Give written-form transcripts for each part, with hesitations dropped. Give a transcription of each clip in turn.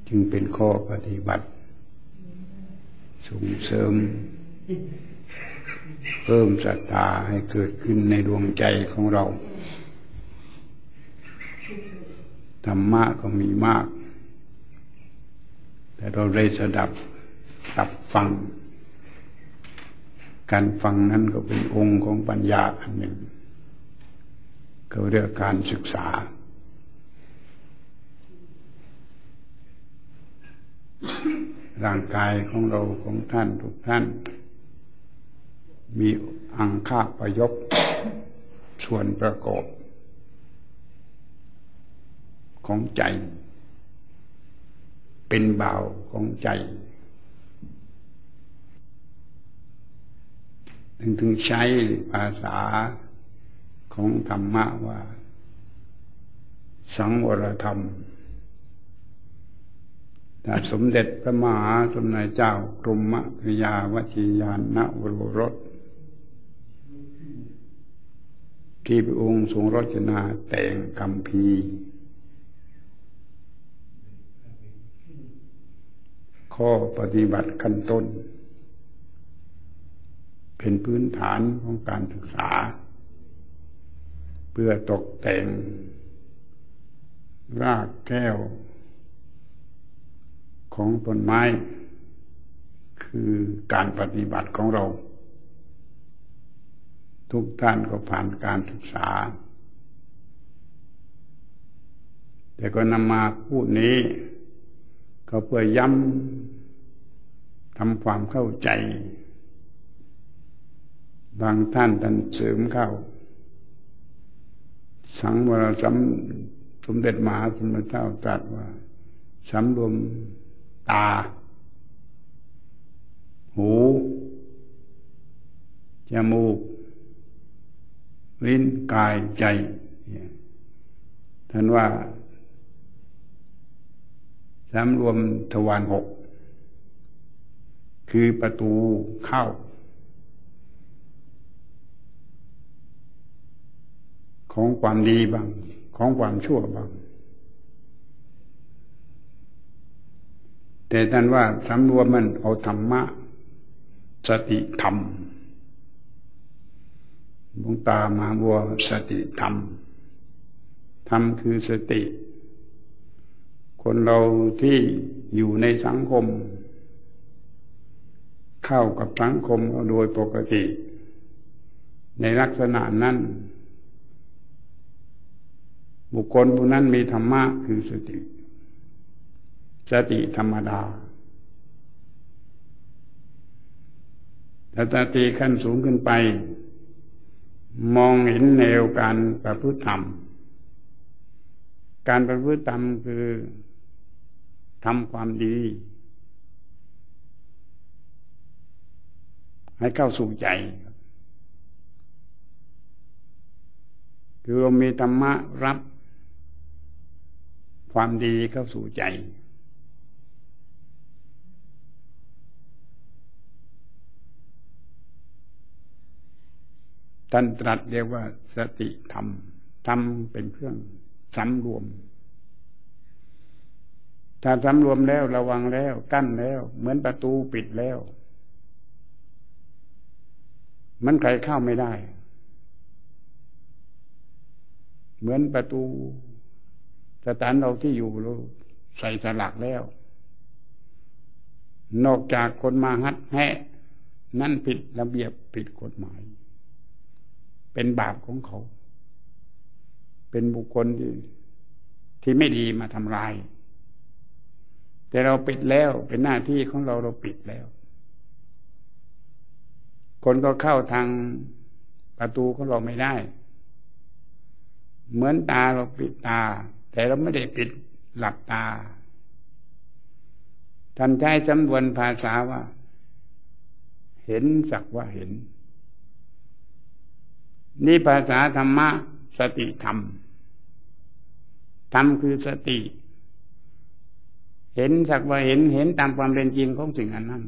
จึงเป็นข้อปฏิบัติส่งเสริมเพิ่มศรัทธาให้เกิดขึ้นในดวงใจของเราธรรมะก็มีมากแต่เราได้สดับรับฟังการฟังนั้นก็เป็นองค์ของปัญญาอันหนึ่งเขาเรียกการศึกษาร่างกายของเราของท่านทุกท่านมีอังคพยพส่วนประกอบของใจเป็นบ่าวของใจถึงใช้ภาษาของธรรมะว่าสังวรธรรมแต่สมเด็จพระมหาสมณเจ้ากรมพระยาวชิรญาณวโรรสที่พระองค์ทรงรจนาแต่งคัมภีร์ข้อปฏิบัติขั้นต้นเป็นพื้นฐานของการศึกษาเพื่อตกแต่งรากแก้วของต้นไม้คือการปฏิบัติของเราทุกท่านก็ผ่านการศึกษาแต่ก็นำมาพูดนี้ก็เพื่อย้ำทำความเข้าใจบางท่านเสริมเข้าสังวรสมเด็จมหาสมณเจ้าตรัสว่าสำรวมตาหูจมูกลิ้นกายใจท่านว่าสำรวมทวาร6คือประตูเข้าของความดีบ้างของความชั่วบ้างแต่ท่านว่าสำรวมมันเอาธรรมะสติธรรมหลวงตามาบัวสติธรรมธรรมคือสติคนเราที่อยู่ในสังคมเข้ากับสังคมโดยปกติในลักษณะนั้นบุคคลผู้นั้นมีธรรมะคือสติธรรมดาแต่สติขั้นสูงขึ้นไปมองเห็นแนวการประพฤติธรรมการประพฤติธรรมคือทำความดีให้เข้าสู่ใจคือเรามีธรรมะรับความดีเข้าสู่ใจท่านตรัสเรียกว่าสติธรรมธรรมเป็นเครื่องสำรวมถ้าสำรวมแล้วระวังแล้วกั้นแล้วเหมือนประตูปิดแล้วมันใครเข้าไม่ได้เหมือนประตูสถานเราที่อยู่เราใส่สลักแล้วนอกจากคนมาฮัดแฮะนั่นผิดระเบียบผิดกฎหมายเป็นบาปของเขาเป็นบุคคลที่ไม่ดีมาทำลายแต่เราปิดแล้วเป็นหน้าที่ของเราปิดแล้วคนก็เข้าทางประตูของเราไม่ได้เหมือนตาเราปิดตาแต่เราไม่ได้ปิดหลับตาท่านใช้สำนวนภาษาว่าเห็นสักว่าเห็นนี่ภาษาธรรมะสติธรรมธรรมคือสติเห็นสักว่าเห็นตามความเป็นจริงของสิ่งอันนั้น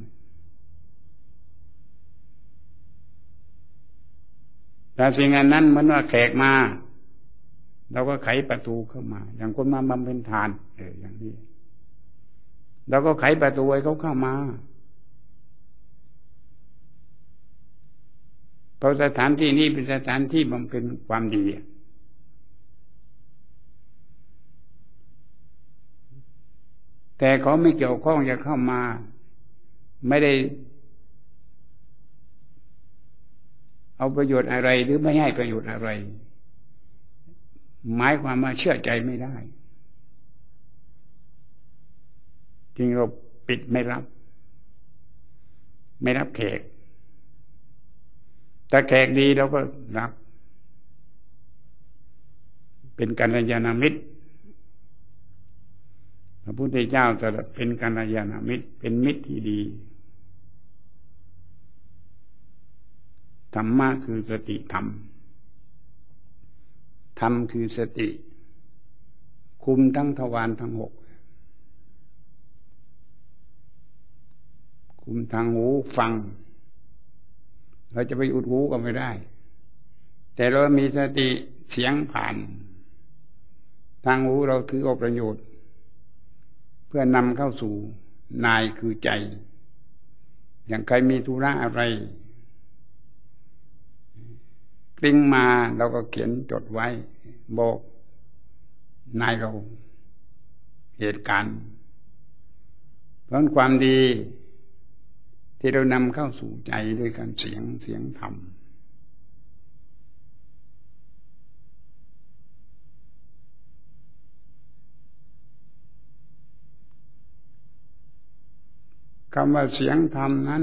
แต่สิ่งอันนั้นเหมือนว่าแขกมาเราก็ไขประตูเข้ามาอย่างคนมาบำเพ็ญทานอย่างนี้เราก็ไขประตูให้เขาเข้ามาเพราะสถานที่นี้เป็นสถานที่บำเพ็ญความดีแต่เขาไม่เกี่ยวข้องจะเข้ามาไม่ได้เอาประโยชน์อะไรหรือไม่ให้ประโยชน์อะไรหมายความว่าเชื่อใจไม่ได้จึงเราปิดไม่รับแขกถ้าแขกดีเราก็รับเป็นกัลยาณมิตรพระพุทธเจ้าจะเป็นกัลยาณมิตรเป็นมิตรที่ดีธรรมะคือสติธรรมธรรมคือสติคุมทั้งทวารทั้งหกคุมทางหูฟังเราจะไปอุดหูก็ไม่ได้แต่เรามีสติเสียงผ่านทางหูเราถือเอาประโยชน์เพื่อนำเข้าสู่นายคือใจอย่างใครมีธุระอะไรกลิ้งมาเราก็เขียนจดไว้บอกนายเราเหตุการณ์เพราะความดีที่เรานำเข้าสู่ใจด้วยการเสียงธรรมคำว่าเสียงธรรมนั้น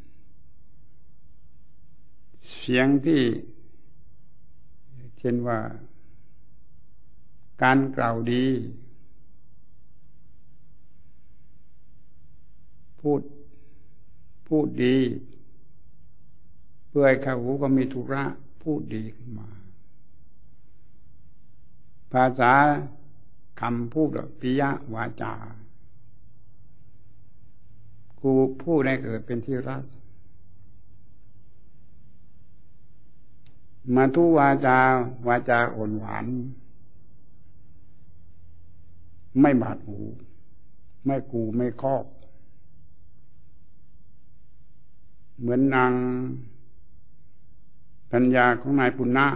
เสียงที่เช่นว่าการกล่าวดีพูดดีเพื่อให้เขาหูก็มีธุระพูดดีขึ้นมาภาษาคำพูดปิยวาจากูพูดให้เกิดเป็นที่รักมาทุวาจอ่อนหวานไม่บาดหูไม่กูไม่คอกเหมือนนางปัญญาของนายปุณณะ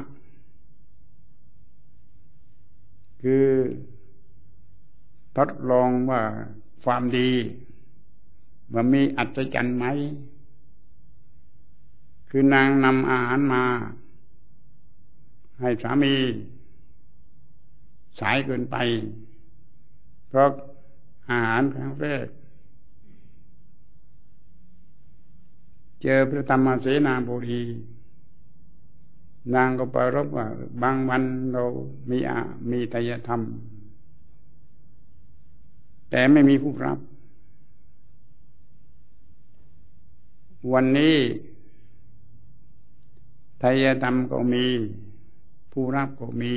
คือทดลองว่าความดีว่ามีอัศจรรย์ไหมคือนางนำอาหารมาให้สามีสายเกินไปเพราะอาหารครั้งแรกเจอพระธรรมเสนาบดีนางก็ประรบว่าบางวันเรามีไตรธรรมแต่ไม่มีผู้รับวันนี้ไตรธรรมก็มีผู้รับก็มี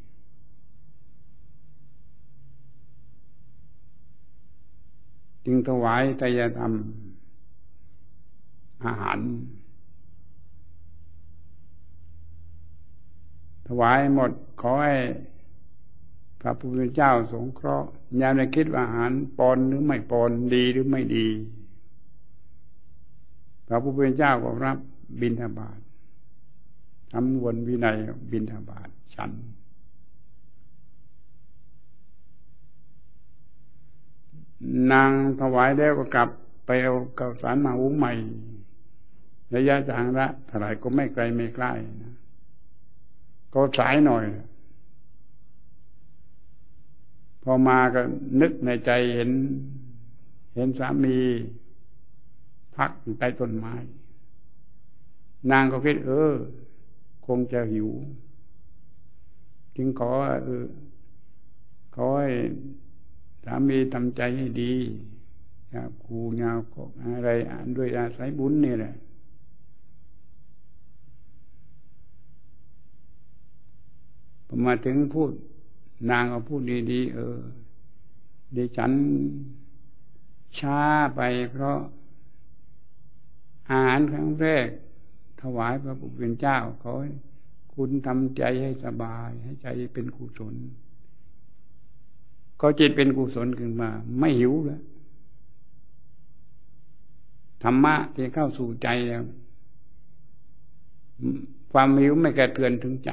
จึงถวายไตรธรรมอาหารถวายหมดขอให้พระพุทธเจ้าสงเคราะห์อย่าได้คิดว่าอาหารปนหรือไม่ปนดีหรือไม่ดีพระพุทธเจ้าก็รับบิณฑบาตทำวนวินัยบิณฑบาตฉันนางถวายแล้วก็กลับไปเอาข้าวสารมาหุงใหม่ระยะทางละเท่าไหร่ก็ไม่ไกลไม่ใกล้นะก็สายหน่อยพอมาก็นึกในใจเห็นสามีพักอยู่ใต้ต้นไม้นางก็คิดคงจะหิวจึงขอให้สามีทำใจให้ดีอย่าคูยาวอะไรด้วยอาศัยบุญนี่แหละพอมาถึงพูดนางก็พูดดีดิฉันช้าไปเพราะอาหารครั้งแรกถวายพระผู้เป็นเจ้าขอให้คุณทำใจให้สบายให้ใจเป็นกุศลก็จิตเป็นกุศลขึ้นมาไม่หิวแล้วธรรมะที่เข้าสู่ใจแล้วความหิวไม่กระเทือนถึงใจ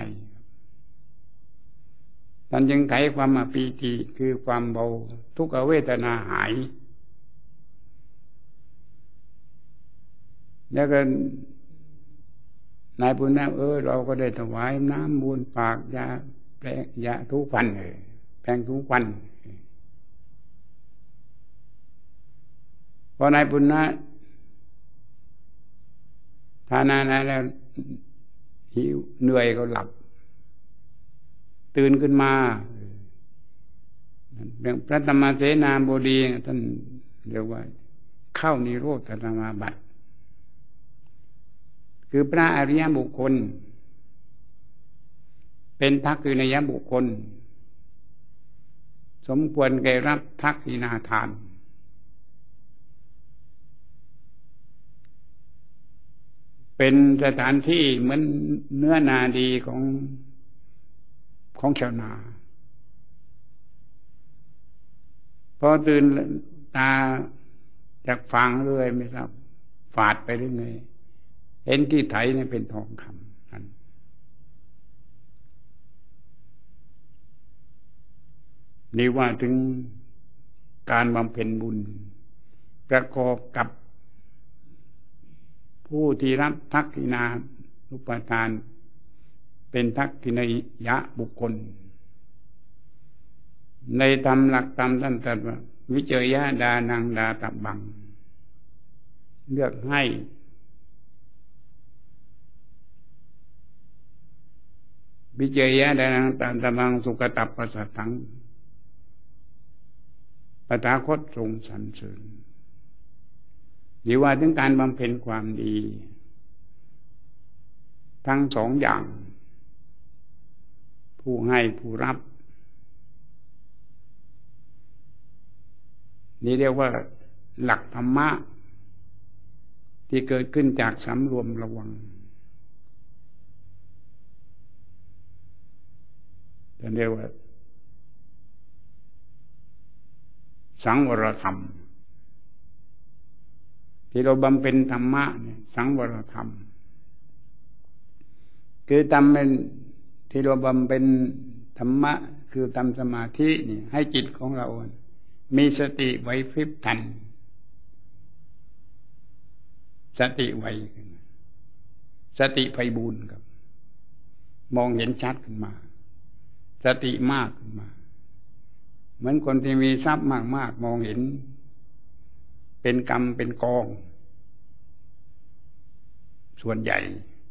ท่านจึงไขความปีติคือความเบาทุกขเวทนาหายแล้วก็นายปุณณะเราก็ได้ถวายน้ำมูลปากยาแปลงยาทุกวันแปลงทุกวันพอนายปุณณะทานาแล้วหิวเหนื่อยก็หลับตื่นขึ้นมาพระธรรมเสนาบดีท่านเรียกว่าเข้านิโรธสมาบัติคือพระอริยบุคคลเป็นทักษิณยบุคคลสมควรแก่รับทักษิณาทานเป็นสถานที่เหมือนเนื้อนาดีของชาวนาพอตื่นตาจากฟังเรื่อยไม่ทราบฝาดไปเรื่อยเห็นที่ไถนี่เป็นทองคำนั่นนี่ว่าถึงการบำเพ็ญบุญประกอบกับผู้ที่รับทักษิณานุปทานเป็นทักษิณยะบุคคลในธรรมหลักธรรมท่านตรัสว่าวิเจยะดานังดาตบังเลือกให้วิเจยะดานังดาตบังสุขตัปปัสสัทธังปตาคตทรงสรรเสริญดีว่าถึงการบำเพ็ญความดีทั้งสองอย่างผู้ให้ผู้รับนี่เรียกว่าหลักธรรมะที่เกิดขึ้นจากสำรวมระวังจะเรียกว่าสังวรธรรมที่เราบำเพ็ญธรรมะเนี่ยสังวรธรรมคือทำเป็นที่เราบำเพ็ญธรรมะคือทำสมาธินี่ให้จิตของเรามีสติไหวพริบทันสติไวขึ้นสติไพบูลย์ครับมองเห็นชัดขึ้นมาสติมากขึ้นมาเหมือนคนที่มีทรัพย์มากๆมองเห็นเป็นกรรมเป็นกองส่วนใหญ่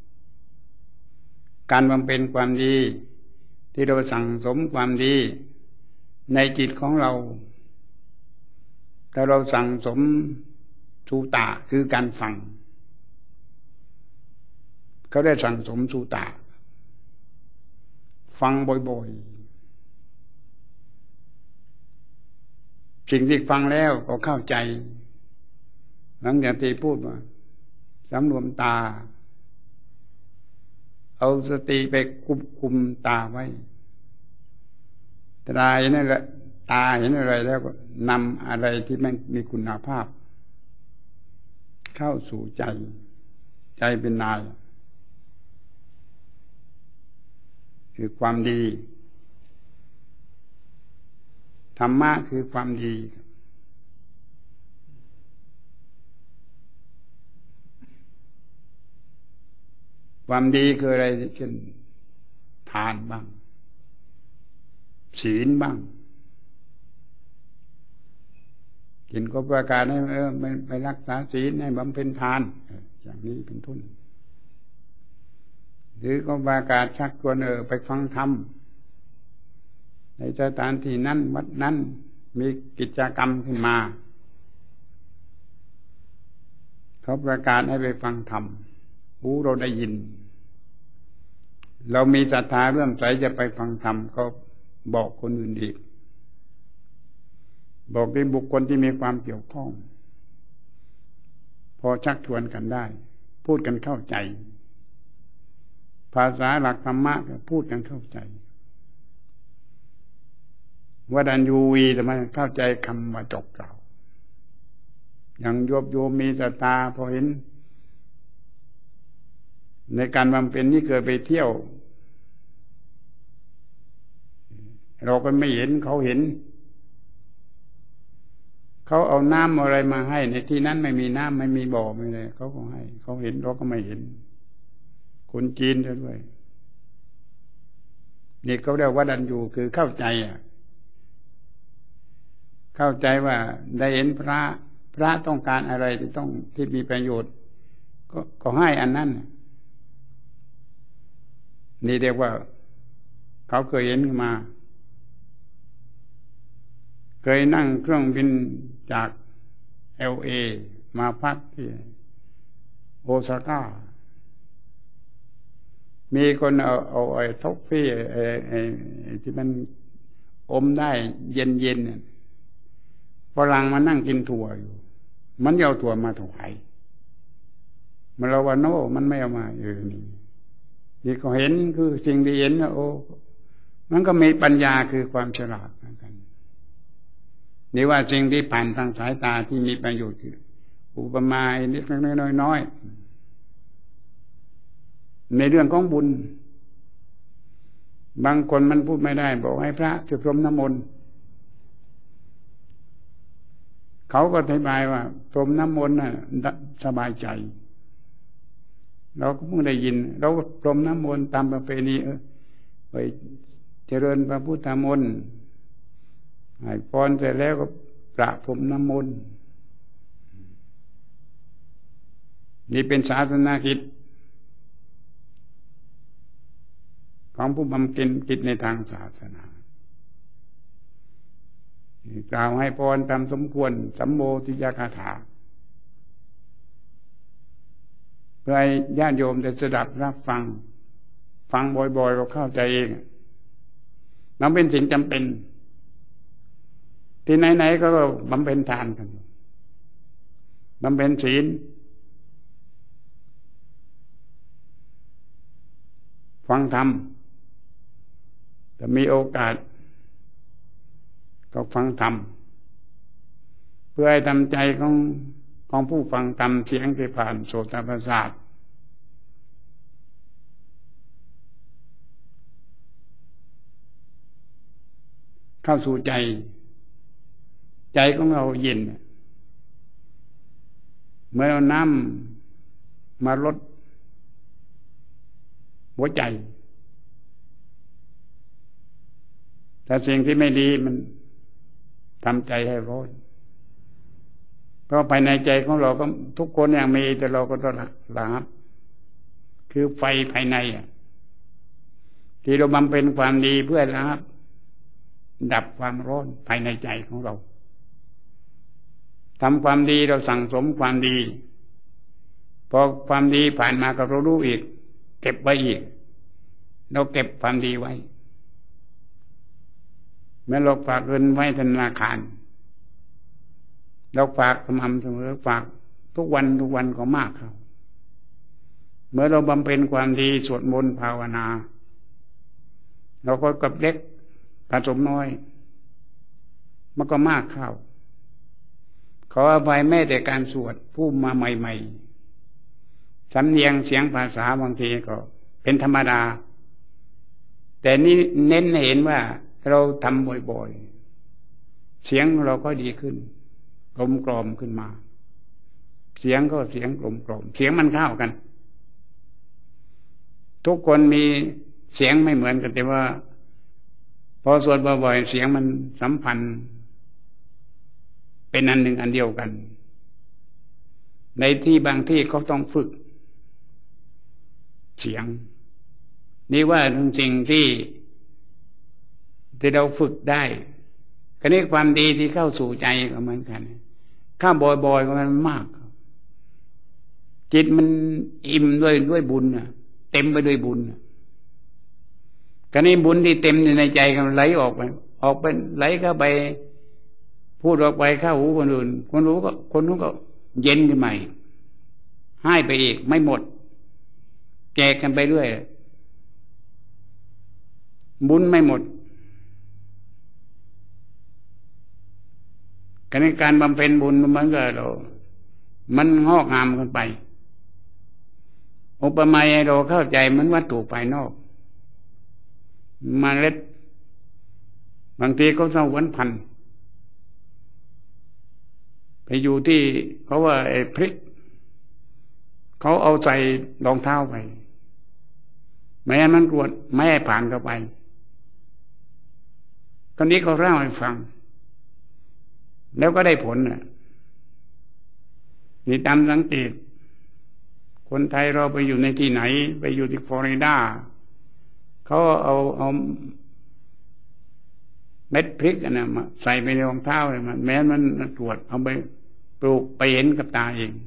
การบำเพ็ญความดีที่เราสั่งสมความดีในจิตของเราถ้าเราสั่งสมสุตะคือการฟังเขาได้สั่งสมสุตะฟังบ่อยๆสิ่งที่ฟังแล้วก็เข้าใจหลังจากที่พูดว่าสำรวมตาเอาสติไปควบคุมตาไว้ตาเห็นอะไรตาเห็นอะไรแล้วก็นำอะไรที่มันมีคุณภาพเข้าสู่ใจใจเป็นนายคือความดีธรรมะคือความดีความดีคืออะไรเช่นทานบ้างศีลบ้างกินก็ประกาศให้ไม่รักษาศีลให้บำเพ็ญทานอย่างนี้เป็นต้นหรือก็ประกาศชักชวนไปฟังธรรมในสถานที่นั้นวัดนั้นมีกิจกรรมขึ้นมาเขาประกาศให้ไปฟังธรรมหูเราได้ยินเรามีศรัทธาเรื่อมใสจะไปฟังธรรมก็บอกคนอื่นอีกบอกเป็นบุคคลที่มีความเกี่ยวข้องพอชักชวนกันได้พูดกันเข้าใจภาษาหลักธรรมะก็พูดกันเข้าใจว่าดันยูวีทำไมเข้าใจคำว่าจบกล่าวอย่างโยมมีศรัทธาพอเห็นในการบำเพ็ญนี่เกิดไปเที่ยวเราก็ไม่เห็นเขาเห็นเขาเอาน้ำอะไรมาให้ในที่นั้นไม่มีน้ำไม่มีบ่อไม่เลยเขาก็ให้เขาเห็นเราก็ไม่เห็นคนจีนด้วยนี่เขาเรียกว่าดันอยู่คือเข้าใจเข้าใจว่าได้เห็นพระต้องการอะไรที่มีประโยชน์ก็ให้อันนั้นนี่เรียกว่าเขาเคยเห็นมาเคยนั่งเครื่องบินจาก LA มาพักที่โอซาก้ามีคนเอาไอ้ท็อฟฟี่ไอ้ที่มันอมได้เย็นฝรั่งมานั่งกินถั่วอยู่มันเอาถั่วมาถวายมันเราว่าโน่มันไม่เอามานี่ก็เห็นคือสิ่งที่เห็นโอ้มันก็มีปัญญาคือความฉลาดเหมือนกันนี่ว่าสิ่งที่ผ่านทางสายตาที่มีประโยชน์คืออุปมาเล็กๆน้อยๆในเรื่องของบุญบางคนมันพูดไม่ได้บอกให้พระช่วยพรมน้ำมนต์เขาก็อธิบายว่าพรมน้ำมนต์น่ะสบายใจเราก็เพิ่งได้ยินเราพรมน้ำมนต์ตามประเพณีไปเจริญพระพุทธมนต์ให้พรเสร็จแล้วก็ประพรมน้ำมนต์นี่เป็นศาสนากิจของผู้บำเพ็ญกิจในทางศาสนากล่าวให้พรตามสมควรสัมโมทิยคาถาเพื่อให้ญาติโยมได้สดับรับฟังบ่อยๆเราเข้าใจเองนั่นเป็นสิ่งจำเป็นที่ไหนๆก็บำเพ็ญทานกันบำเพ็ญศีลฟังธรรมแต่มีโอกาสก็ฟังธรรมเพื่อให้ทำใจของผู้ฟังธรรมเสียงที่ผ่านโสตประสาทเข้าสู่ใจของเราเย็นเมื่อเอาน้ำมาลดหัวใจแต่สิ่งที่ไม่ดีมันทำใจให้ร้อนเพราะภายในใจของเราก็ทุกคนอย่างมีแต่เราก็ต้องระงับคือไฟภายในที่เราบำเพ็ญความดีเพื่อระงับดับความร้อนภายในใจของเราทำความดีเราสั่งสมความดีพอความดีผ่านมาก็เรารู้อีกเก็บไว้อีกเราเก็บความดีไว้เมื่อเราฝากเงินไว้ธนาคารเราฝากสม่ำเสมอฝากทุกวันก็มากครับเมื่อเราบำเพ็ญความดีสวดมนต์ภาวนาเราก็กับเล็กผสมน้อยมันก็มากเข้าขออภัยแม้แต่การสวดผู้มาใหม่ๆสำเนียงเสียงภาษาบางทีก็เป็นธรรมดาแต่นี่เน้นเห็นว่าเราทำบ่อยๆเสียงเราก็ดีขึ้นกลมกล่อมขึ้นมาเสียงก็เสียงกลมกล่อมเสียงมันเข้ากันทุกคนมีเสียงไม่เหมือนกันแต่ว่าพอสวดบ่อยๆเสียงมันสัมพันธ์เป็นอันหนึ่งอันเดียวกันในที่บางที่เขาต้องฝึกเสียงนี่ว่าสิ่งที่เราฝึกได้คณิตความดีที่เข้าสู่ใจก็เหมือนกันข้าบ่อยๆก็มันมากจิตมันอิ่มด้วยบุญเต็มไปด้วยบุญคณิตบุญที่เต็มอยู่ในใจมันไหลออกไปไหลเข้าไปพูดออกไปเข้าหูคนอื่นคนนู้นก็เย็นขึ้นมาให้ไปอีกไม่หมดแจกกันไปเรื่อยบุญไม่หมดการบำเพ็ญบุญมันก็เรามันงอกงามกันไปอุปมาให้เราเข้าใจมันวัตถุภายนอกเมล็ดบางทีเขาสวนพันธุ์ไปอยู่ที่เขาว่าไอ้พริกเขาเอาใส่รองเท้าไปไม่ให้มันรวดไม่ให้ผ่านเข้าไปคนนี้เขาเล่าให้ฟังแล้วก็ได้ผลน่ะนี่ตามสังเกตคนไทยเราไปอยู่ในที่ไหนไปอยู่ที่ฟลอริดาเขาเอาเม็ดพริกนะมาใส่ไปในรองเท้าเลยมันแม้มันตรวจเอาไปปลูกไปเห็นกับตาเอง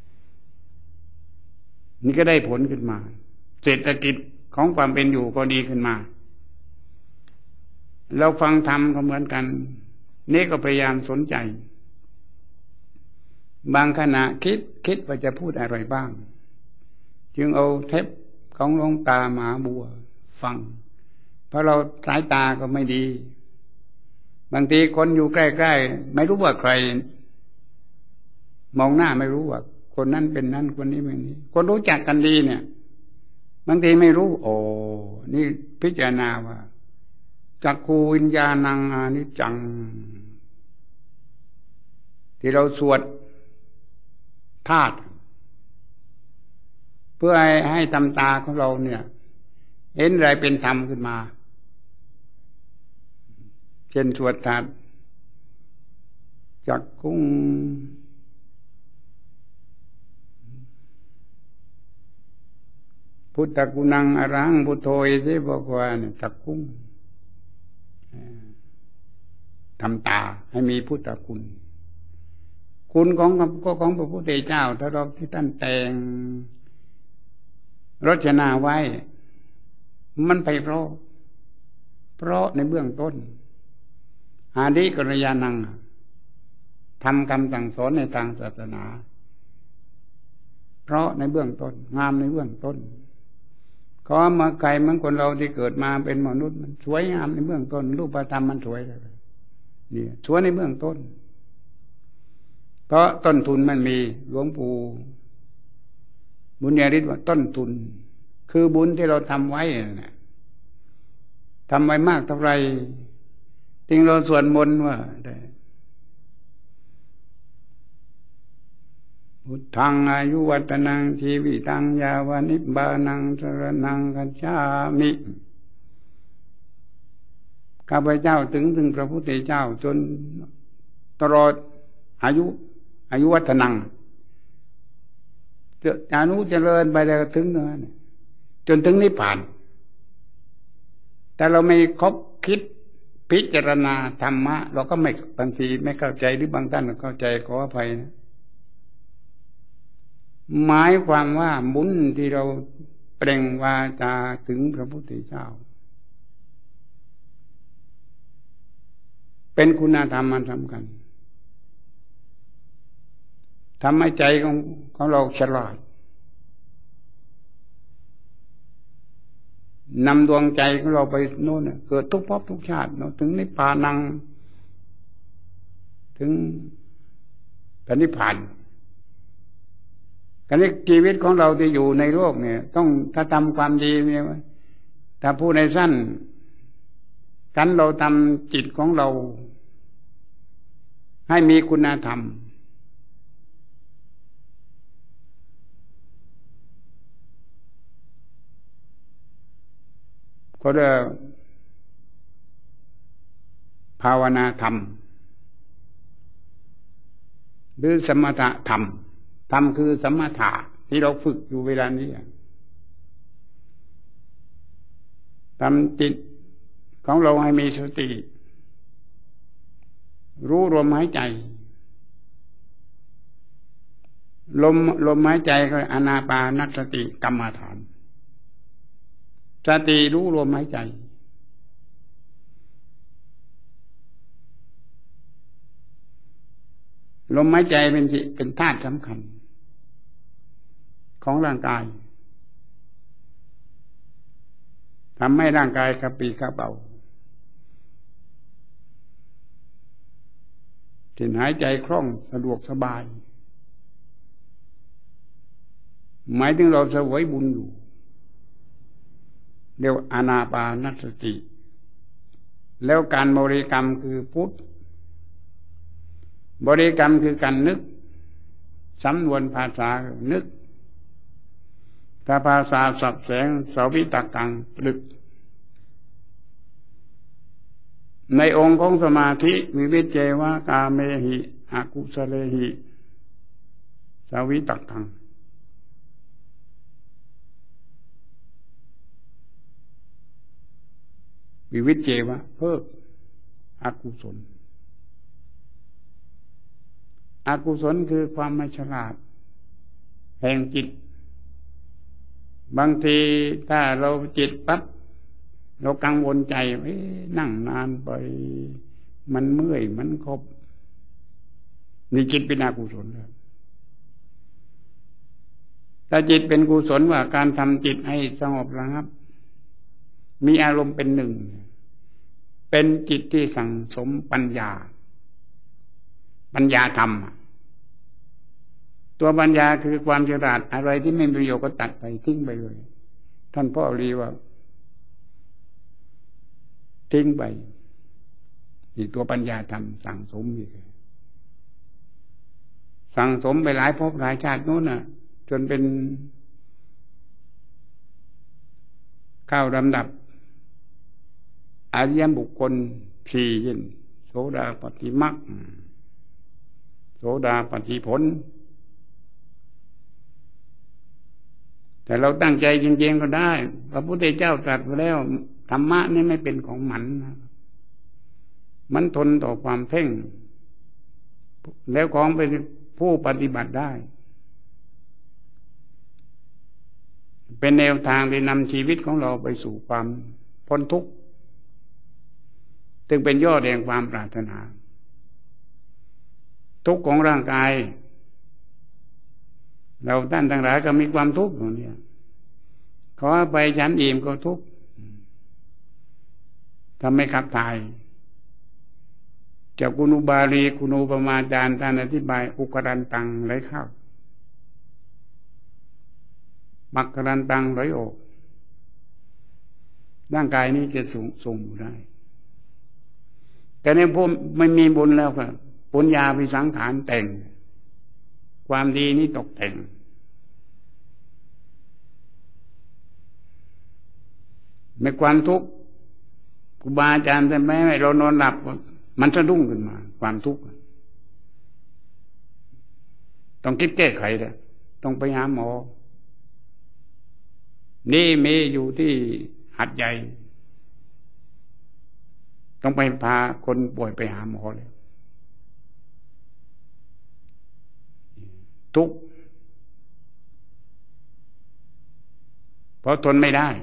นี่ก็ได้ผลขึ้นมาเศรษฐกิจของความเป็นอยู่ก็ดีขึ้นมาเราฟังธรรมก็เหมือนกันนี่ก็พยายามสนใจบางขณะคิดว่าจะพูดอะไรบ้างจึงเอาเทปของหลวงตามหาบัวฟังเพราะเราสายตาก็ไม่ดีบางทีคนอยู่ใกล้ๆไม่รู้ว่าใครมองหน้าไม่รู้ว่าคนนั้นเป็นนั้นคนนี้เป็นนี้คนรู้จักกันดีเนี่ยบางทีไม่รู้โอ้นี่พิจารณาว่าจักขูวิญญาณังอนิจจังที่เราสวดธาตุเพื่อให้ตำตาของเราเนี่ยเห็นอะไรเป็นธรรมขึ้นมาเช่นสวดธาตุจักขุงพุทธกุณังอรังพุทโธอิติภควาเนี่ยจักขุงทำตาให้มีพุทธคุณคุณของพระพุทธเจ้าถ้าเราที่ท่านแต่งรจนาไว้มันไปเพราะในเบื้องต้นอาดิกัลยาณังทำคำสั่งสอนในทางศาสนาเพราะในเบื้องต้นงามในเบื้องต้นขอมาไกลเหมือนคนเราที่เกิดมาเป็นมนุษย์มันสวยงามในเบื้องต้นรูปธรรมมันสวยเลยนี่สวยในเบื้องต้นเพราะต้นทุนมันมีหลวงปู่บุญญาฤทธิ์ว่าต้นทุนคือบุญที่เราทำไว้นะทำไว้มากเท่าไรจึงเราสวดมนต์ว่าพุทธังอายุวัตนังชีวิตังยาวานิบานังสรนังกัจฉามิข้าพเจ้าถึงพระพุทธเจ้าจนตลอดอายุวัฒนังอานุเจริญไปแล้วถึงนั้นจนถึงนิพพานแต่เราไม่คบคิดพิจารณาธรรมะเราก็ไม่บางทีไม่เข้าใจหรือบางท่านเข้าใจขออภัยนะหมายความว่าบุญที่เราเปล่งวาจาถึงพระพุทธเจ้าเป็นคุณธรรมมันสำคัญทำให้ใจของเราฉลาดนำดวงใจของเราไปโน่นเกิดทุกภพทุกชาติถึงนิพพานังถึงพระนิพพานการนี้ชีวิตของเราที่อยู่ในโลกเนี่ยต้องถ้าทำความดีเนี่ยถ้าพูดในสั้นกันเราทำจิตของเราให้มีคุณธรรมก็เรียกภาวนาธรรมหรือสมถะธรรมธรรมคือสมถะที่เราฝึกอยู่เวลานี้ทำจิตของเราให้มีสติรู้ลมหายใจลมหายใจก็อานาปานสติกรรมฐานสติรู้ลมหายใจลมหายใจเป็นธาตุสำคัญของร่างกายทำให้ร่างกายกระปรี้กระเปร่าที่หายใจคล่องสะดวกสบายหมายถึงเราเสวยบุญอยู่เรียกอานาปานสติแล้วการบริกรรมคือพุทธบริกรรมคือการนึกสำนวนภาษานึกถ้าภาษาสับแสงสวิตกังตรึกในองค์ของสมาธิวิวิจเจวะกาเมหิอกุสเลหิสวิตกังวิวิจเจวะเพิกอกุศลอกุศลคือความไม่ฉลาดแห่งจิตบางทีถ้าเราจิตปั๊บเรากังวลใจนั่งนานไปมันเมื่อยมันครบนี่จิตเป็นอกุศลแล้วถ้าจิตเป็นกุศลว่าการทำจิตให้สงบระงับมีอารมณ์เป็นหนึ่งเป็นจิตที่สั่งสมปัญญาธรรมตัวปัญญาคือความฉลาดอะไรที่ไม่มีประโยชน์ก็ตัดไปทิ้งไปเลยท่านพ่อรีว่าทิ้งไปนี่ตัวปัญญาธรรมสั่งสมอีกสั่งสมไปหลายภพหลายชาตินู้นน่ะจนเป็นข้าวลำดับอริยบุคคลสี่ยินโสดาปัตติมรรคโสดาปัตติผลแต่เราตั้งใจจริงๆก็ได้พระพุทธเจ้าตรัสไว้แล้วธรรมะนี่ไม่เป็นของมันนะมันทนต่อความเพ่งแล้วของเป็นผู้ปฏิบัติได้เป็นแนวทางที่นำชีวิตของเราไปสู่ความพ้นทุกข์จึงเป็นยอดแห่งความปรารถนาทุกข์ของร่างกายเราท่านทั้งหลายก็มีความทุกข์อยู่เนี่ยขอไปฉันอิ่มก็ทุกข์ทำให้ขับถ่ายจากคุณอุบาลีคุณอุปมาจารย์ท่านอธิบายอุกรันตังไหลเข้ามักกรันตังไหลออกร่างกายนี้จะส่งอยู่ได้แต่ในพวกไม่มีบุญแล้วก็ปุญญาวิสังขารแต่งความดีนี้ตกแต่งในความทุกข์ครูบาอาจารย์แต่แม้เรานอนหลับมันสะดุ้งขึ้นมาความทุกข์ต้องคิดแก้ไขเลยต้องไปหาหมอนี่มีอยู่ที่หัดใหญ่ต้องไปพาคนป่วยไปหาหมอเลยทุกข์เพราะทนไม่ได้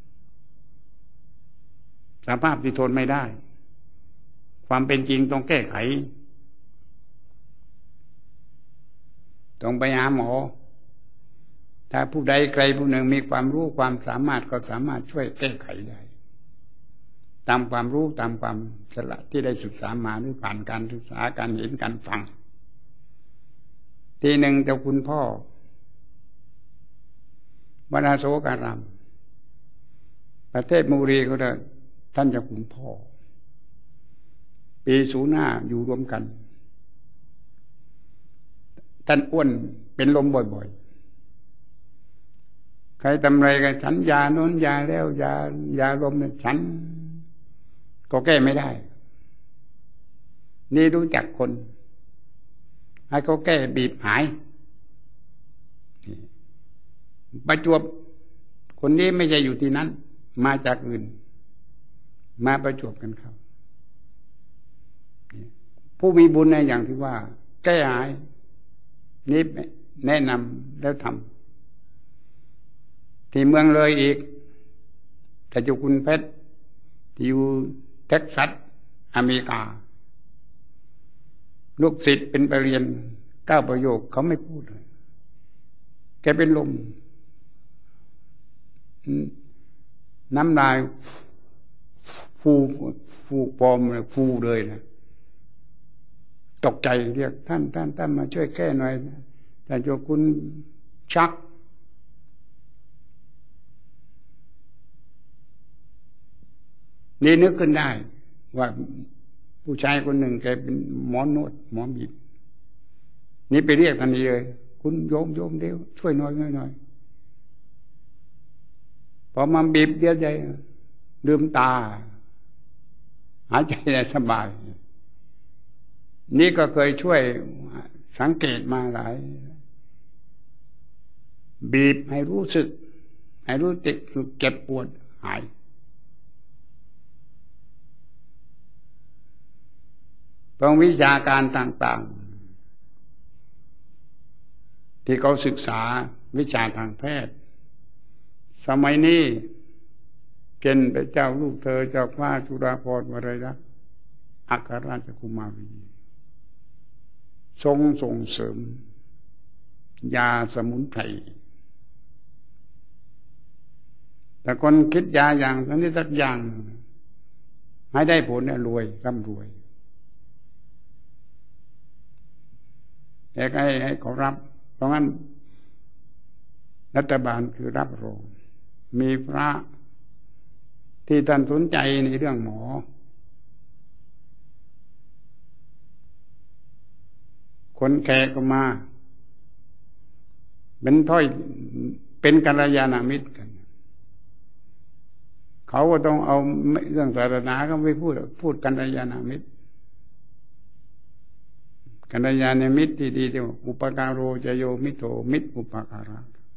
สภาพที่ทนไม่ได้ความเป็นจริงต้องแก้ไขต้องไปหาหมอถ้าผู้ใดใครผู้หนึ่งมีความรู้ความสามารถก็สามารถช่วยแก้ไขได้ตามความรู้ตามความฉลาดที่ได้ศึกษามาหรือผ่านการศึกษาการเห็นการฟังทีหนึ่งเจ้าคุณพ่อวนาโสการามประเทศมุรีเขาได้ท่านเจ้าคุณพ่อปี05อยู่รวมกันท่านอ้วนเป็นลมบ่อยๆใครทำอะไรกันฉันยาโน้นยาแล้วยาลมเนี่ยฉันก็แก้ไม่ได้นี่รู้จักคนให้เขาแก้บีบหายประจวบคนนี้ไม่ใช่อยู่ที่นั้นมาจากอื่นมาประจวบกันเขาผู้มีบุญในอย่างที่ว่าแก้หายนี่แนะนำแล้วทำที่เมืองเลยอีกแต่เจ้าคุณเพชรที่อยู่เท็กซัสอเมริกาลูกศิษย์เป็นไปเรียน9 ประโยคเขาไม่พูดเลยแกเป็นลมน้ำลายฟูปลอมเลยฟูเลยนะตกใจเรียกท่านมาช่วยแก้หน่อยนะแต่เจ้าคุณชักนี่นึกขึ้นได้ว่าผู้ชายคนหนึ่งแกเป็นหมอนวดหมอบีบนี่ไปเรียกทันทีเลยคุณโยมเดียวช่วยหน่อยพอมาบีบเดียวใจลืมตาหายใจได้สบายนี่ก็เคยช่วยสังเกตมาหลายบีบให้รู้สึกให้รู้สึกเจ็บปวดหายตรงวิชาการต่างๆที่เขาศึกษาวิชาทางแพทย์สมัยนี้เกณฑ์พระเจ้าลูกเธอเจ้าฟ้าจุฬาภรณ์วรัยลักษณ์อัครราชกุมารีทรงส่งเสริมยาสมุนไพรแต่คนคิดยาอย่างนี้สักอย่างให้ได้ผลเนี่ยรวยร่ำรวยแต่ให้เขารับเพราะงั้นรัฐบาลคือรับรองมีพระที่ท่านสนใจในเรื่องหมอคนแขกก็มาเป็นกัลยาณมิตรกันเขาก็ต้องเอาเรื่องศาสนาก็ไม่พูดกัลยาณมิตรกัลยาณมิตรที่ดีที่ว่าอุปการโรจโยมิโตมิตรอุปการะ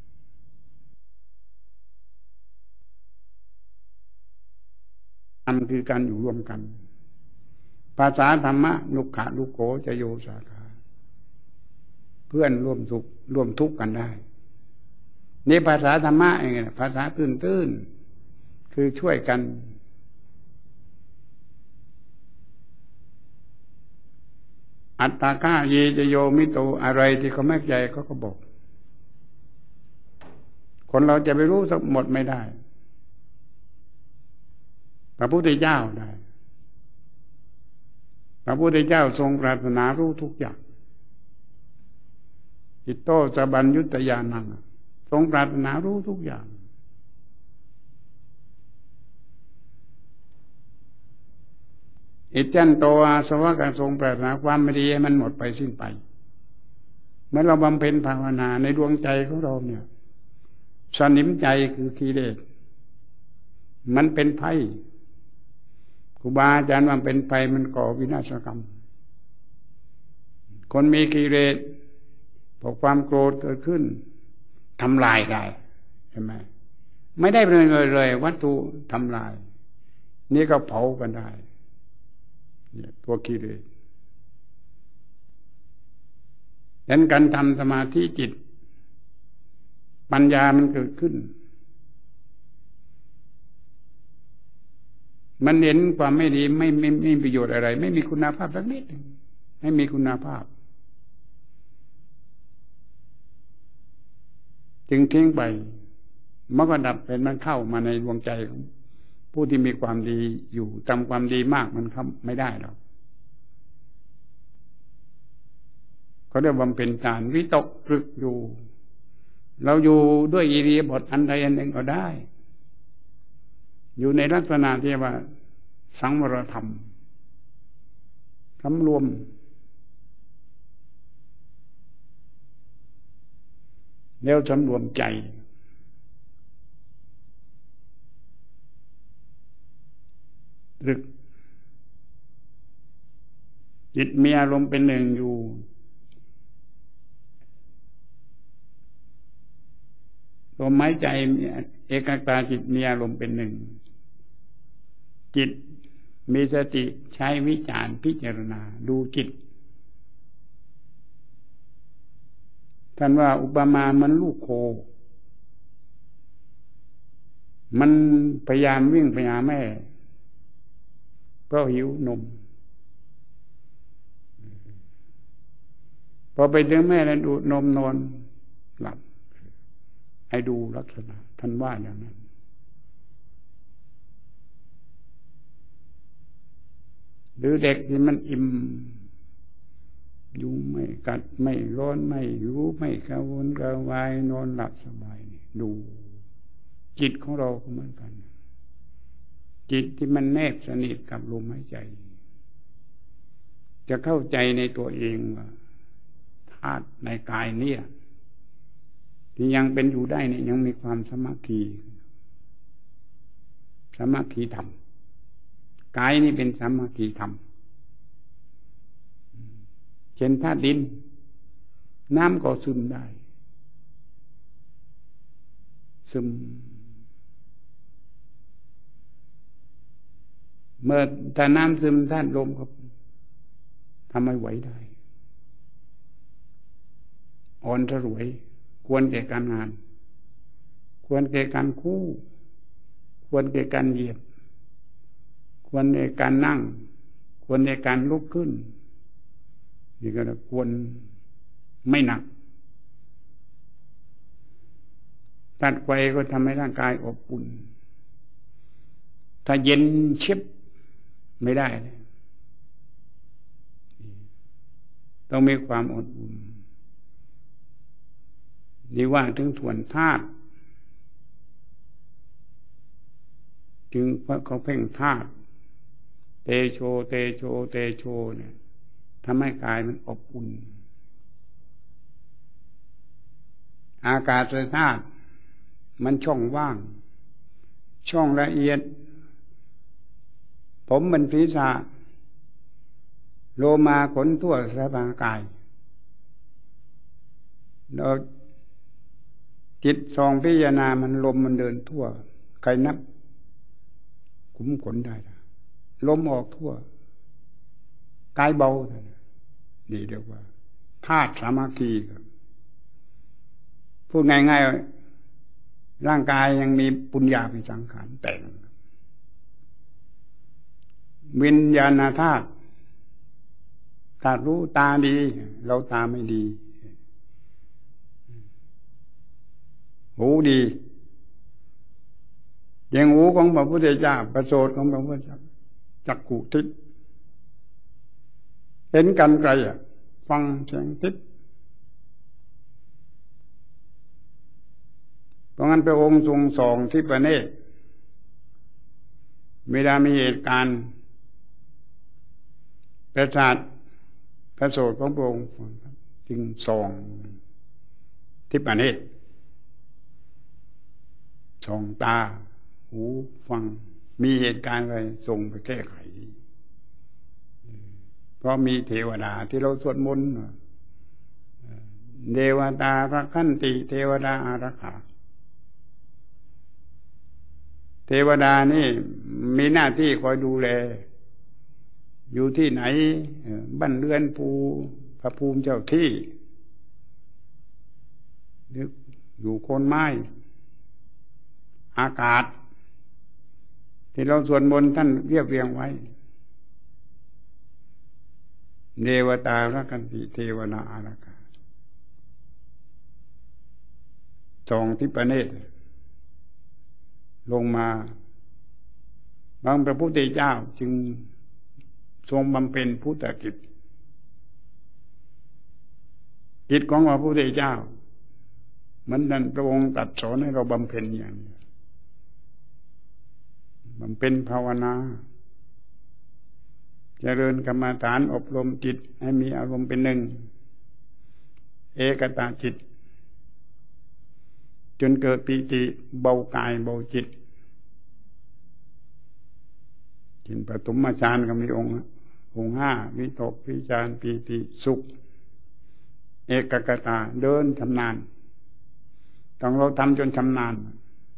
อันคือการอยู่ร่วมกันภาษาธรรมะนุขะลุโขจโยสาขาเพื่อนร่วมสุขร่วมทุกข์กันได้นี่ภาษาธรรมะเองภาษาตื้นๆคือช่วยกันอัตตาค่าเยจโยมิโตอะไรที่เขาไม่ใจเขาก็บอกคนเราจะไปรู้ทั้งหมดไม่ได้พระพุทธเจ้าได้พระพุทธเจ้าทรงปรารถนารู้ทุกอย่างอิโตสบัญยุตยานังทรงปรารถนารู้ทุกอย่างอิจันโตอาสวะการทรงปรารถนาความไม่ดีให้มันหมดไปสิ้นไปเมื่อเราบำเพ็ญภาวนาในดวงใจของเราเนี่ยสนิมใจคือกิเลสมันเป็นภัยครูบาอาจารย์ว่าเป็นภัยมันก่อวินาศกรรมคนมีกิเลสพอความโกรธเกิดขึ้นทำลายได้ใช่ไหมไม่ได้เลยวัตถุทำลายนี่ก็เผากันได้ตัวกิเลสดังนั้นการทำสมาธิจิตปัญญามันเกิดขึ้นมันเห็นความไม่ดีไม่มีประโยชน์อะไรไม่มีคุณภาพสักนิดไม่มีคุณภาพจึงทิ้งไปมันก็ดับเป็นมันเข้ามาในดวงใจของผู้ที่มีความดีอยู่ทำความดีมากมันเข้าไม่ได้หรอกเขาเรียกว่าเป็นการวิตกตรึกอยู่เราอยู่ด้วยอิริยาบถอันใดอันหนึ่งก็ได้อยู่ในลักษณะที่ว่าสังวรธรรมสำรวมแล้วสำรวมใจตรึกจิตมีอารมณ์เป็นหนึ่งอยู่ลมหายใจเอกตาจิตมีอารมณ์เป็นหนึ่งจิตมีสติใช้วิจารพิจารณาดูจิตท่านว่าอุปมามันลูกโคมันพยายามวิ่งไปหาแม่เพราะหิวนมพอไปถึงแม่แล้วดูดนมนอนหลับให้ดูลักษณะท่านว่าอย่างนั้นหรือเด็กที่มันอิ่มยุงไม่กัดไม่ร้อนไม่รู้ไม่กระวนกระวายนอนหลับสบายดูจิตของเราก็เหมือนกันจิตที่มันแนบสนิทกับลมหายใจจะเข้าใจในตัวเองว่าธาตุในกายเนี่ยที่ยังเป็นอยู่ได้เนี่ยยังมีความสามัคคีธรรมกายนี่เป็นสามัคคีธรรมเช่นธาตุดินน้ำก็ซึมได้ซึมเมื่อถ้าน้ำซึมธาตุลมก็ทำให้ไหวได้อ่อนระรวยควรแก่การงานควรแก่การคู่ควรแก่การเหยียบควรแก่การนั่งควรแก่การลุกขึ้นนี่ก็ควรไม่หนักตัดไฟก็ทำให้ร่างกายอบอุ่นถ้าเย็นเฉียบไม่ได้เลยต้องมีความอบอุ่นนี่ว่าถึงถ่วนธาตุจึงเพราะเขาเพ่งธาตุเตโชเตโชเตโชเนี่ยทำให้กายมันอบอุ่นอากาศธาตุมันช่องว่างช่องละเอียดผมมันศีรษะโลมาขนทั่วสะพางกายเราจิตส่องพิจารณามันลมมันเดินทั่วใครนับขุมขนได้ลมออกทั่วกายเบานี่เรียกว่าธาตุสามัคคีครับพูดง่ายๆร่างกายยังมีปุญญาภิสังขารแต่งวิญญาณธาตุธาตุรู้ตาดีเราตาไม่ดีหูดีอย่างหูของพระพุทธเจ้าประโสทของพระพุทธเจ้าจักขุทิพย์เห็นกันไกลฟังเสียงทิพย์เพราะงั้นพระองค์ทรงส่องทิพย์เนตรเวลามีเหตุการณ์ประสาทประโสทของพระองค์จึงส่องทิพย์เนตรส่องตาหูฟังมีเหตุการณ์อะไรส่งไปแก้ไขเพราะมีเทวดาที่เราสวดมนต์เทวดาพระขันติเทวดาอารักขาเทวดานี่มีหน้าที่คอยดูแลอยู่ที่ไหนบ้านเรือนภูพระภูมิเจ้าที่หรืออยู่โคนไม้อากาศที่เราสวดมนต์ท่านเรียบเรียงไว้เทวตาพระกันติเทวนาอารักขาส่องทิพย์เนตรลงมาบางพระพุทธเจ้าจึงทรงบำเพ็ญพุทธกิจกิจของพระพุทธเจ้ามันนั้นพระองค์ตรัสสอนให้เราบำเพ็ญอย่างนี้บำเพ็ญภาวนาเจริญกรรมฐานอบรมจิตให้มีอารมณ์เป็นหนึ่งเอกตาจิตจนเกิดปีติเบากายเบาจิตจินปฐมฌานก็มีองค์ห้าวิตกวิจารปีติสุขเอกกตาเดินชำนาญต้องเราทำจนชำนาญ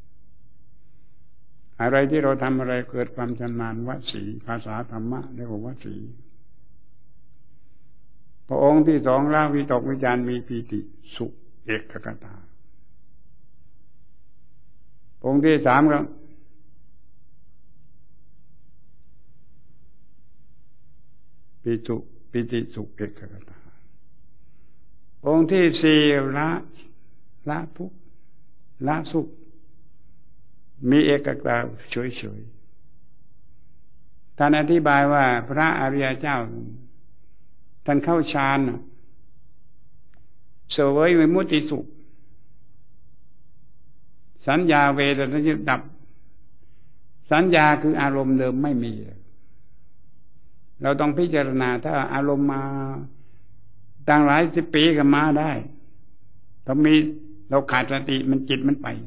อะไรที่เราทำอะไรเกิดความชำนาญวสีภาษาธรรมะเรียกว่าวสีพระองค์ที่สองละวิตกวิจารมีปีติสุขเอกกตาองค์ที่สามครับปิติสุขเอกกตาองค์ที่สี่ละทุกข์ละสุขมีเอกตาเฉยๆท่านอธิบายว่าพระอริยเจ้าท่านเข้าฌานเสวยวิมุตติสุขสัญญาเวทนาจิตดับสัญญาคืออารมณ์เดิมไม่มีเราต้องพิจารณาถ้าอารมณ์มาตั้งหลายสิบปีก็มาได้ถ้ามีเราขาดสติมันจิตมันไป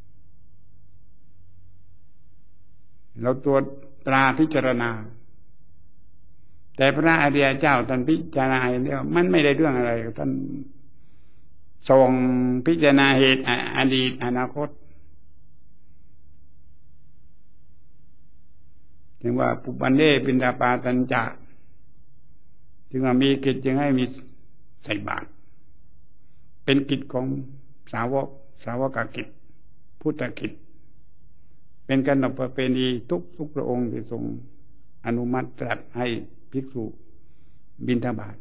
เราตรวจตราพิจารณาแต่พระอริยเจ้าท่านพิจารณาแล้วมันไม่ได้เรื่องอะไรท่านทรงพิจารณาเหตุอดีตอนาคตถึงว่าปุปันเนปินดาปาตัญจะจึงว่ามีกิจจึงให้มีใส่บาตรเป็นกิจของสาวกกิจพุทธกิจเป็นการประเพณีทุกพระองค์ที่ทรงอนุมัติตรัสให้ภิกษุบิณฑบาต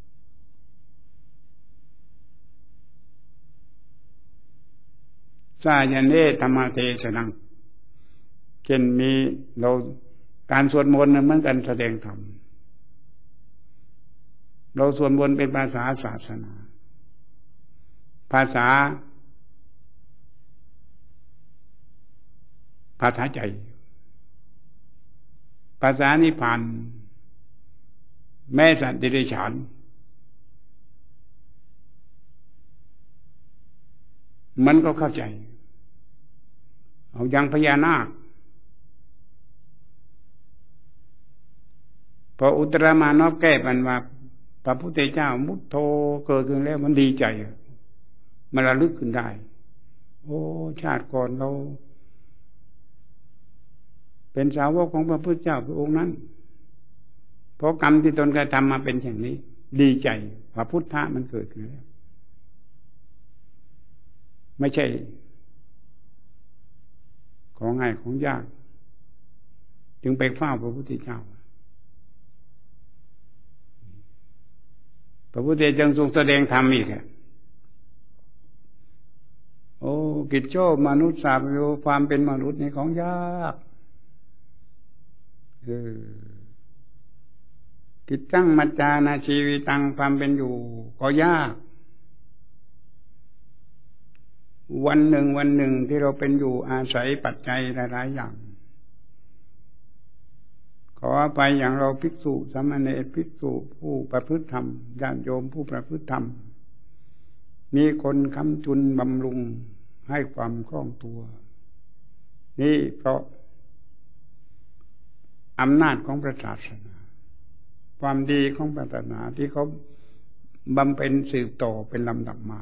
สายเนธรรมเทศนังเช่นมีเราการสวดมนต์เหมือนกันแสดงธรรมเราสวดมนต์เป็นภาษาศาสนาภาษาใจภาษานิพพานแม่สัตว์เดรัจฉานมันก็เข้าใจเอาอย่างพญานาคพออุตรามานพแก้ปัญหาพระพุทธเจ้ามุตโธเกิดขึ้นแล้วมันดีใจมันระลึกขึ้นได้โอ้ชาติก่อนเราเป็นสาวกของพระพุทธเจ้าพระองค์นั้นเพราะกรรมที่ตนกระทำมาเป็นอย่างนี้ดีใจว่าพุทธะมันเกิดขึ้นแล้วไม่ใช่ของง่ายของยากจึงไปเฝ้าพระพุทธเจ้าพระพุทธเจ้าจึงทรงแสดงธรรมอีกโอ้กิจโชมนุษย์สาปโยความเป็นมนุษย์ในของยากกิจจังมัจจานาชีวิตังความเป็นอยู่ก็ยากวันหนึ่งที่เราเป็นอยู่อาศัยปัจจัยหลายๆอย่างขอไปอย่างเราภิกษุสามเณรภิกษุผู้ประพฤติธรรมญาติโยมผู้ประพฤติธรรมมีคนค้ำจุนบำรุงให้ความคล่องตัวนี่เพราะอำนาจของพระศาสนาความดีของศาสนาที่เขาบำเพ็ญสืบต่อเป็นลำดับมา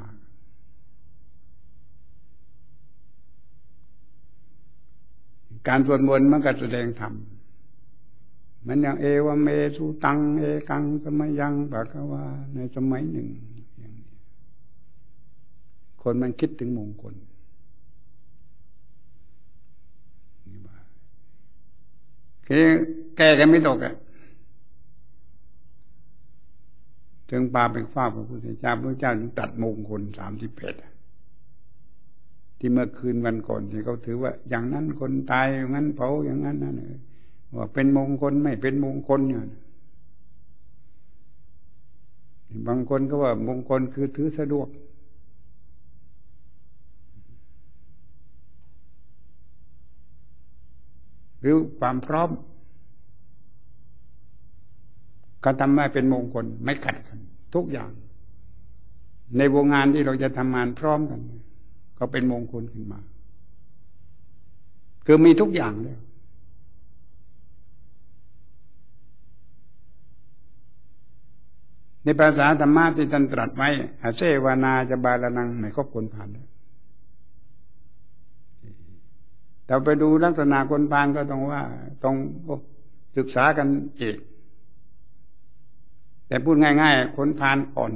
การสวดมนต์มันก็แสดงธรรมมันอย่างเอวเมสุตังเอกังสมัยยังปะกวาในสมัยหนึ่งอย่างนี้คนมันคิดถึงมงคลคือแก้กันไม่ตกถึงพาไปฟ้าพระพุทธเจ้าพระเจ้าจึงตัดมงคล38ที่เมื่อคืนวันก่อนที่เขาถือว่าอย่างนั้นคนตายอย่างนั้นเผาอย่างนั้นนั่นว่าเป็นมงคลไม่เป็นมงคลเนี่ยบางคนก็ว่ามงคลคือถือสะดวกหรือความพร้อมการทำให้เป็นมงคลไม่ขัดกันทุกอย่างในวงงานที่เราจะทำงานพร้อมกันก็เป็นมงคลขึ้นมาคือมีทุกอย่างเลยในภาษาธรรมะที่ท่านตรัสไว้อาเสวนาจะบาลนังไม่ครบคนผ่านแล้วแต่ไปดูลักษณะคนผ่านก็ต้องว่าต้องศึกษากันเองแต่พูดง่ายๆคนผ่านอ่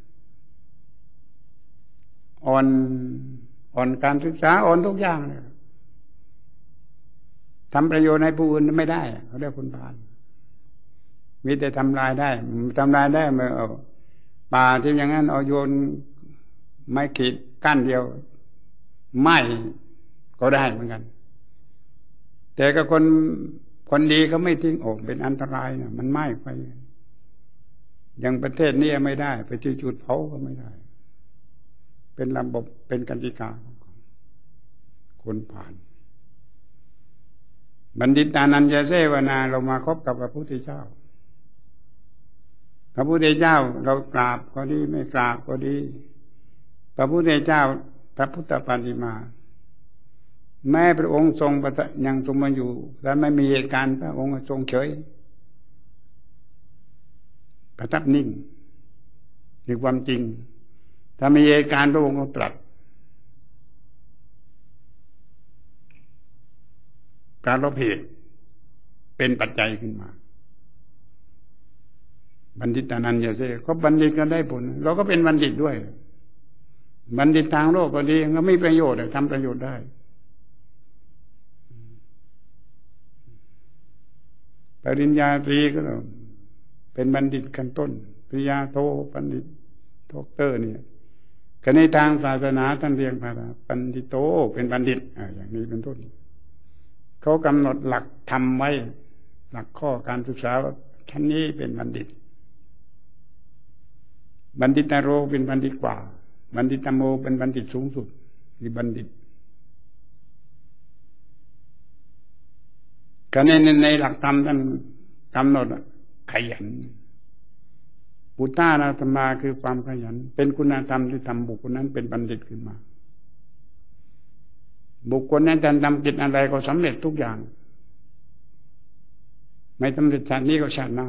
อนการศึกษาอ่อนทุกอย่างเลยทำประโยชน์ให้ผู้อื่นไม่ได้เขาเรียกคนผ่านมีแต่ทำลายได้มาเอาป่าที่อย่างนั้นเอาโยนไม้ขีดก้านเดียวไหม้ก็ได้เหมือนกันแต่ก็คนดีเขาไม่ทิ้งออกเป็นอันตรายนะมันไหม้ไปอย่างประเทศนี้ไม่ได้ไปที่จุดเผาก็ไม่ได้เป็นระบบเป็นกติกาของคนผ่านบัณฑิตานันจะเสวนาเรามาคบกับพระพุทธเจ้าพระพุทธเจ้าเรากราบก็ดีไม่กราบก็ดีพระพุทธเจ้าพระพุทธปฏิมาแม้พระองค์ทรงยังทรงมาอยู่และไม่มีเหตุการณ์พระองค์ทรงเฉยประทับนิ่งคือความจริงถ้ามีเหตุการณ์พระองค์ก็ตรัสการลบเหตุเป็นปัจจัยขึ้นมาบัณฑิตานันจะเสก็บัณฑิตก็ได้ผลเราก็เป็นบัณฑิตด้วยบัณฑิตทางโลกก็ดีก็มีประโยชน์ทำประโยชน์ได้ปริญญาตรีก็เป็นบัณฑิตขั้นต้นปริญญาโทบัณฑิตด็อกเตอร์เนี่ยก็ในทางศาสนาท่านเรียกว่าปัณฑิโตเป็นบัณฑิตอย่างนี้เป็นต้นเขากำหนดหลักทำไว้หลักข้อการศึกษาว่าท่านนี้เป็นบัณฑิตบัณฑิตโรเป็นบัณฑิตกว่าบัณฑิตโมเป็นบัณฑิตสูงสุดหรือบัณฑิตก็ในหลักธรรมท่านกำหนดขยันปุตตานาธรรมาคือความขยันเป็นคุณธรรมที่ทำบุคคลนั้นเป็นบัณฑิตขึ้นมาบุคคลนั้นจะทำกิจอะไรก็สำเร็จทุกอย่างไม่สำเร็จชาตินี้ก็ชาติหน้า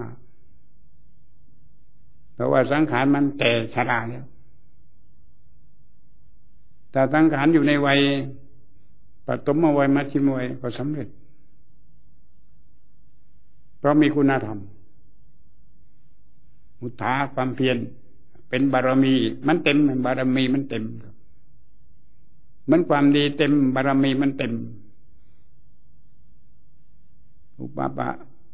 เพราะว่าสังขารมันแก่ชราแล้วแต่สังขารอยู่ในวัยปฐมวัยมัชฌิมวัยก็สำเร็จเพราะมีคุณธรรมมุทาความเพียรเป็นบารมีมันเต็มบารมีมันเต็มมันความดีเต็มบารมีมันเต็มอุปปะ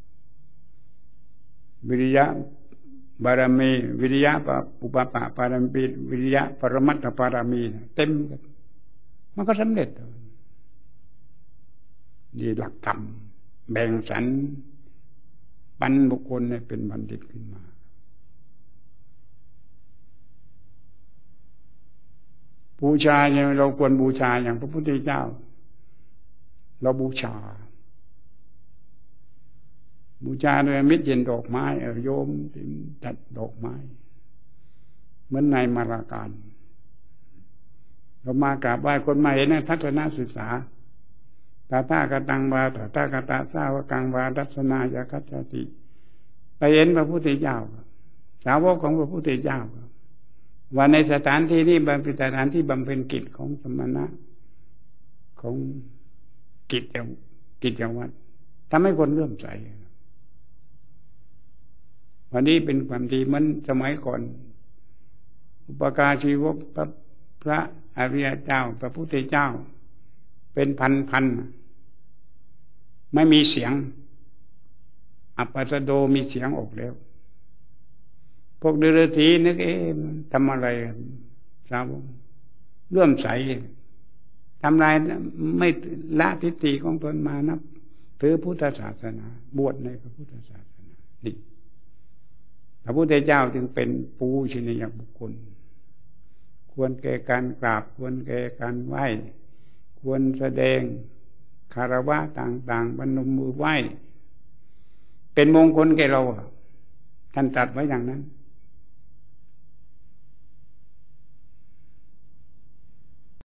วิริยะบารมีวิริยะอุปปะบารมีวิริยะปรมัตถบารมีเต็มมันก็สำเร็จนี่หลักธรรมแบ่งสรรปันบุคคลให้เป็นบัณฑิตขึ้นมาบูชาเนี่ยเราควรบูชาอย่างพระพุทธเจ้าเราบูชาโดยมิตรเย็นดอกไม้โยมจัดดอกไม้เหมือนในมารากาลเรามากราบไหว้คนมาเห็นทัศนศึกษาตาตากตังวาตากตาสาวกังวาทัศนายคัจจติไปเห็นพระพุทธเจ้าสาวกของพระพุทธเจ้าว่าในสถานที่นี้เป็นสถานที่บำเพ็ญกิจของสมณะของกิจวัตรทำให้คนเลื่อมใสวันนี้เป็นความดีเหมือนสมัยก่อนอุปการชีวกพระอริยเจ้าพระพุทธเจ้าเป็นพันไม่มีเสียงอัปปสโดมีเสียงออกแล้วพวกเดรัจฉีนึกทำอะไรสาวกเลื่อมใสทำลายไม่ละทิฏฐิของตนมานับถือพุทธศาสนาบวชในพระพุทธศาสนานี่พระพุทธเจ้าจึงเป็นปูชนียบุคคลควรแก่การกราบควรแก่การไหว้ควรแสดงคารวะต่างๆบรรนมมือไหว้เป็นมงคลแก่เราท่านตรัสไว้อย่างนั้น